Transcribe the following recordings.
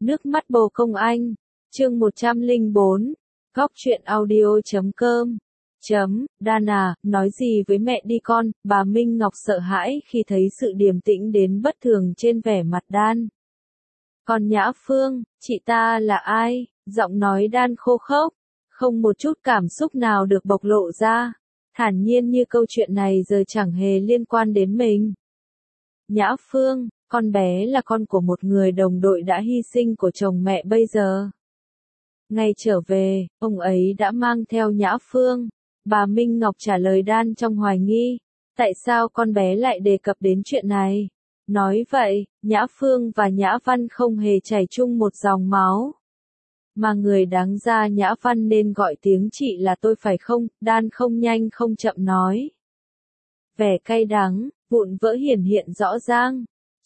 Nước mắt bồ công anh. Chương 104. Góc truyện audio.com. Đan à, nói gì với mẹ đi con, bà Minh Ngọc sợ hãi khi thấy sự điềm tĩnh đến bất thường trên vẻ mặt Đan. Còn Nhã Phương, chị ta là ai? Giọng nói Đan khô khốc, không một chút cảm xúc nào được bộc lộ ra, thản nhiên như câu chuyện này giờ chẳng hề liên quan đến mình. Nhã Phương, con bé là con của một người đồng đội đã hy sinh của chồng mẹ bây giờ. Ngày trở về, ông ấy đã mang theo Nhã Phương. Bà Minh Ngọc trả lời Đan trong hoài nghi. Tại sao con bé lại đề cập đến chuyện này? Nói vậy, Nhã Phương và Nhã Văn không hề chảy chung một dòng máu. Mà người đáng ra Nhã Văn nên gọi tiếng chị là tôi phải không? Đan không nhanh không chậm nói. Vẻ cay đắng, vụn vỡ hiển hiện rõ ràng.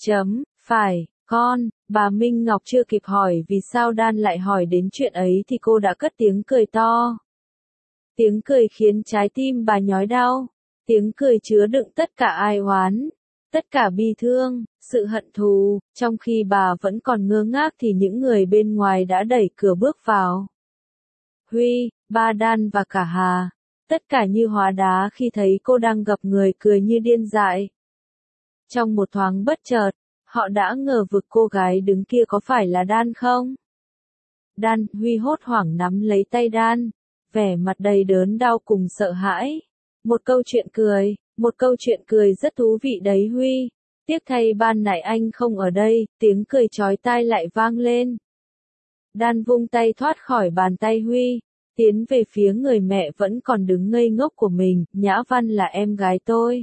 Phải, con, bà Minh Ngọc chưa kịp hỏi vì sao Đan lại hỏi đến chuyện ấy thì cô đã cất tiếng cười to. Tiếng cười khiến trái tim bà nhói đau. Tiếng cười chứa đựng tất cả ai oán, tất cả bi thương, sự hận thù. Trong khi bà vẫn còn ngơ ngác thì những người bên ngoài đã đẩy cửa bước vào. Huy, ba Đan và cả Hà. Tất cả như hóa đá khi thấy cô đang gặp người cười như điên dại. Trong một thoáng bất chợt, họ đã ngờ vực cô gái đứng kia có phải là Đan không? Đan, Huy hốt hoảng nắm lấy tay Đan, vẻ mặt đầy đớn đau cùng sợ hãi. Một câu chuyện cười rất thú vị đấy Huy. Tiếc thay ban nãy anh không ở đây, tiếng cười chói tai lại vang lên. Đan vung tay thoát khỏi bàn tay Huy, tiến về phía người mẹ vẫn còn đứng ngây ngốc của mình. Nhã Văn là em gái tôi.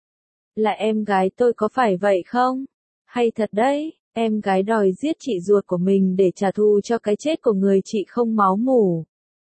Là em gái tôi có phải vậy không? Hay thật đấy, em gái đòi giết chị ruột của mình để trả thù cho cái chết của người chị không máu mủ.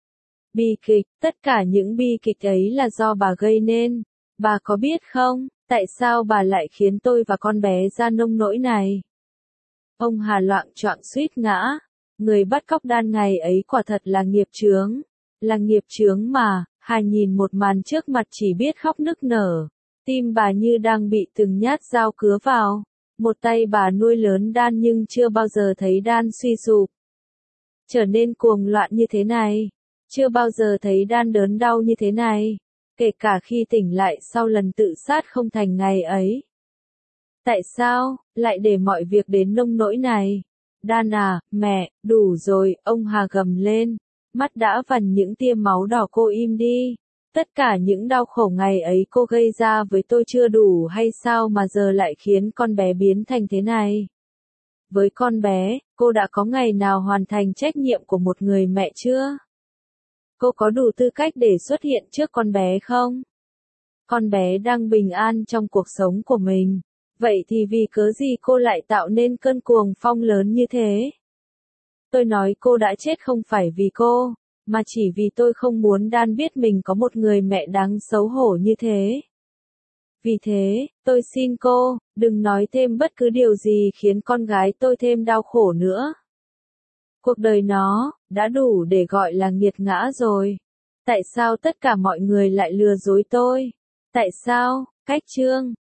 Bi kịch, tất cả những bi kịch ấy là do bà gây nên. Bà có biết không, tại sao bà lại khiến tôi và con bé ra nông nỗi này? Ông Hà loạng choạng suýt ngã. Người bắt cóc Đan ngày ấy quả thật là nghiệp chướng. Là nghiệp chướng mà. Hà nhìn một màn trước mặt chỉ biết khóc nức nở. Tim bà như đang bị từng nhát dao cứa vào. Một tay bà nuôi lớn Đan nhưng chưa bao giờ thấy Đan suy sụp, trở nên cuồng loạn như thế này. Chưa bao giờ thấy Đan đớn đau như thế này. Kể cả khi tỉnh lại sau lần tự sát không thành ngày ấy. Tại sao, lại để mọi việc đến nông nỗi này? Đan à, mẹ, đủ rồi, ông Hà gầm lên. Mắt đã vằn những tia máu đỏ, cô im đi. Tất cả những đau khổ ngày ấy cô gây ra với tôi chưa đủ hay sao mà giờ lại khiến con bé biến thành thế này? Với con bé, cô đã có ngày nào hoàn thành trách nhiệm của một người mẹ chưa? Cô có đủ tư cách để xuất hiện trước con bé không? Con bé đang bình an trong cuộc sống của mình. Vậy thì vì cớ gì cô lại tạo nên cơn cuồng phong lớn như thế? Tôi nói cô đã chết không phải vì cô, mà chỉ vì tôi không muốn Đan biết mình có một người mẹ đáng xấu hổ như thế. Vì thế, tôi xin cô, đừng nói thêm bất cứ điều gì khiến con gái tôi thêm đau khổ nữa. Cuộc đời nó, đã đủ để gọi là nghiệt ngã rồi. Tại sao tất cả mọi người lại lừa dối tôi? Tại sao, cách chương